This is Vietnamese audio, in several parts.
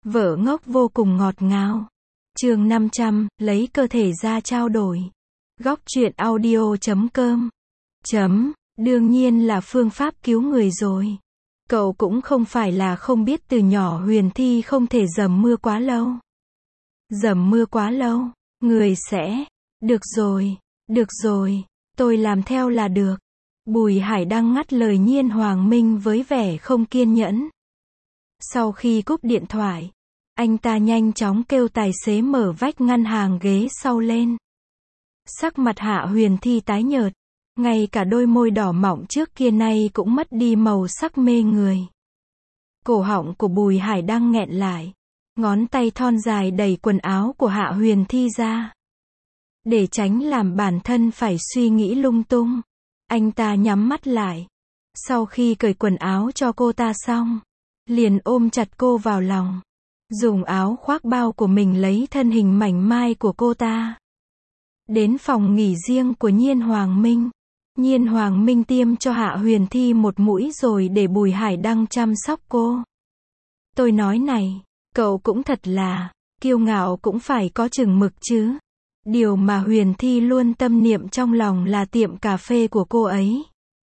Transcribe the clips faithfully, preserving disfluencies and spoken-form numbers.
Vợ ngốc vô cùng ngọt ngào. Chương năm trăm, lấy cơ thể ra trao đổi. Góc truyện audio chấm com. Chấm, đương nhiên là phương pháp cứu người rồi. Cậu cũng không phải là không biết từ nhỏ Huyền Thi không thể dầm mưa quá lâu. Dầm mưa quá lâu, người sẽ... Được rồi, được rồi, tôi làm theo là được. Bùi Hải Đăng ngắt lời Nhiên Hoàng Minh với vẻ không kiên nhẫn. Sau khi cúp điện thoại, anh ta nhanh chóng kêu tài xế mở vách ngăn hàng ghế sau lên. Sắc mặt Hạ Huyền Thi tái nhợt, ngay cả đôi môi đỏ mọng trước kia nay cũng mất đi màu sắc mê người. Cổ họng của Bùi Hải Đăng nghẹn lại, ngón tay thon dài đẩy quần áo của Hạ Huyền Thi ra. Để tránh làm bản thân phải suy nghĩ lung tung, anh ta nhắm mắt lại. Sau khi cởi quần áo cho cô ta xong, liền ôm chặt cô vào lòng, dùng áo khoác bao của mình lấy thân hình mảnh mai của cô ta. Đến phòng nghỉ riêng của Nhiên Hoàng Minh, Nhiên Hoàng Minh tiêm cho Hạ Huyền Thi một mũi rồi để Bùi Hải Đăng chăm sóc cô. Tôi nói này, cậu cũng thật là, kiêu ngạo cũng phải có chừng mực chứ. Điều mà Huyền Thi luôn tâm niệm trong lòng là tiệm cà phê của cô ấy.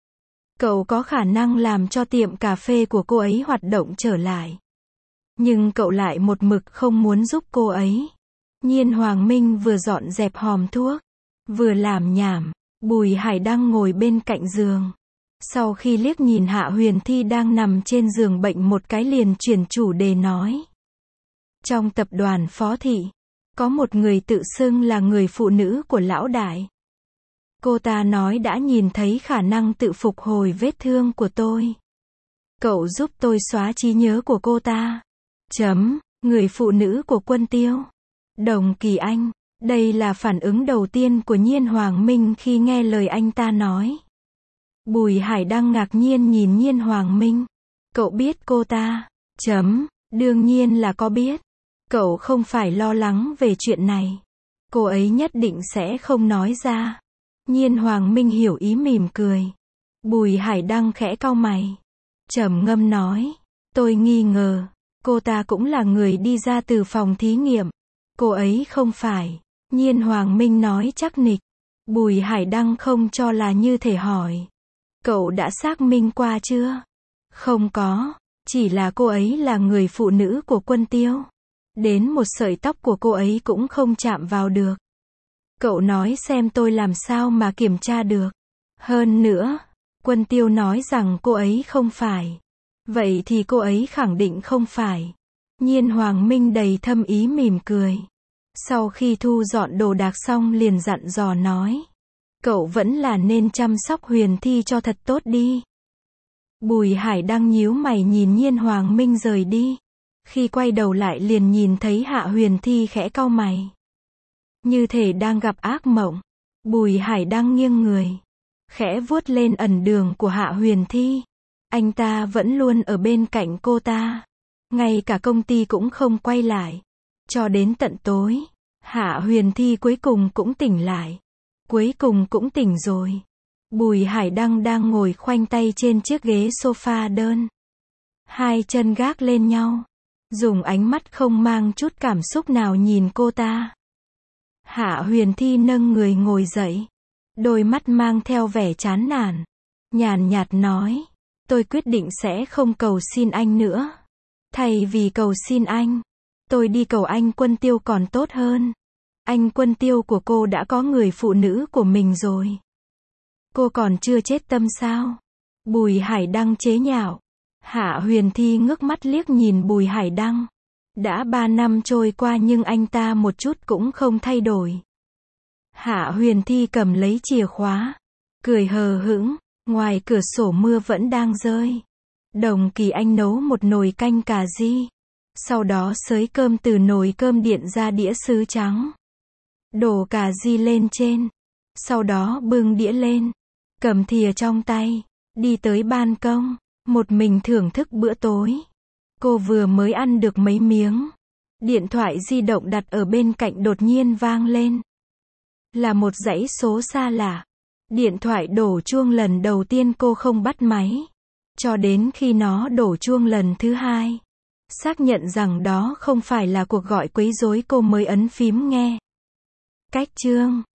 Cậu có khả năng làm cho tiệm cà phê của cô ấy hoạt động trở lại. Nhưng cậu lại một mực không muốn giúp cô ấy. Nhiên Hoàng Minh vừa dọn dẹp hòm thuốc, vừa làm nhảm. Bùi Hải Đăng ngồi bên cạnh giường. Sau khi liếc nhìn Hạ Huyền Thi đang nằm trên giường bệnh một cái liền chuyển chủ đề nói. Trong tập đoàn Phó Thị, có một người tự xưng là người phụ nữ của lão đại. Cô ta nói đã nhìn thấy khả năng tự phục hồi vết thương của tôi. Cậu giúp tôi xóa trí nhớ của cô ta. Chấm, người phụ nữ của Quân Tiêu. Đồng Kỳ Anh. Đây là phản ứng đầu tiên của Nhiên Hoàng Minh khi nghe lời anh ta nói. Bùi Hải Đăng ngạc nhiên nhìn Nhiên Hoàng Minh. Cậu biết cô ta? Chấm, đương nhiên là có biết. Cậu không phải lo lắng về chuyện này. Cô ấy nhất định sẽ không nói ra. Nhiên Hoàng Minh hiểu ý mỉm cười. Bùi Hải Đăng khẽ cau mày. Trầm ngâm nói. Tôi nghi ngờ, cô ta cũng là người đi ra từ phòng thí nghiệm. Cô ấy không phải. Nhiên Hoàng Minh nói chắc nịch. Bùi Hải Đăng không cho là như thể hỏi. Cậu đã xác minh qua chưa? Không có, chỉ là cô ấy là người phụ nữ của Quân Tiêu. Đến một sợi tóc của cô ấy cũng không chạm vào được. Cậu nói xem tôi làm sao mà kiểm tra được. Hơn nữa, Quân Tiêu nói rằng cô ấy không phải. Vậy thì cô ấy khẳng định không phải. Nhiên Hoàng Minh đầy thâm ý mỉm cười. Sau khi thu dọn đồ đạc xong liền dặn dò nói. Cậu vẫn là nên chăm sóc Huyền Thi cho thật tốt đi. Bùi Hải Đăng nhíu mày nhìn Nhiên Hoàng Minh rời đi. Khi quay đầu lại liền nhìn thấy Hạ Huyền Thi khẽ cau mày. Như thể đang gặp ác mộng. Bùi Hải Đăng nghiêng người, khẽ vuốt lên ẩn đường của Hạ Huyền Thi. Anh ta vẫn luôn ở bên cạnh cô ta. Ngay cả công ty cũng không quay lại. Cho đến tận tối, Hạ Huyền Thi cuối cùng cũng tỉnh lại. Cuối cùng cũng tỉnh rồi. Bùi Hải Đăng đang ngồi khoanh tay trên chiếc ghế sofa đơn. Hai chân gác lên nhau. Dùng ánh mắt không mang chút cảm xúc nào nhìn cô ta. Hạ Huyền Thi nâng người ngồi dậy. Đôi mắt mang theo vẻ chán nản. Nhàn nhạt nói. Tôi quyết định sẽ không cầu xin anh nữa. Thay vì cầu xin anh, tôi đi cầu anh Quân Tiêu còn tốt hơn. Anh Quân Tiêu của cô đã có người phụ nữ của mình rồi. Cô còn chưa chết tâm sao? Bùi Hải Đăng chế nhạo. Hạ Huyền Thi ngước mắt liếc nhìn Bùi Hải Đăng. Đã ba năm trôi qua nhưng anh ta một chút cũng không thay đổi. Hạ Huyền Thi cầm lấy chìa khóa, cười hờ hững. Ngoài cửa sổ mưa vẫn đang rơi. Đồng Kỳ Anh nấu một nồi canh cà ri. Sau đó xới cơm từ nồi cơm điện ra đĩa sứ trắng. Đổ cà ri lên trên. Sau đó bưng đĩa lên. Cầm thìa trong tay. Đi tới ban công. Một mình thưởng thức bữa tối. Cô vừa mới ăn được mấy miếng. Điện thoại di động đặt ở bên cạnh đột nhiên vang lên. Là một dãy số xa lạ. Điện thoại đổ chuông lần đầu tiên cô không bắt máy. Cho đến khi nó đổ chuông lần thứ hai. Xác nhận rằng đó không phải là cuộc gọi quấy rối cô mới ấn phím nghe. Cách chương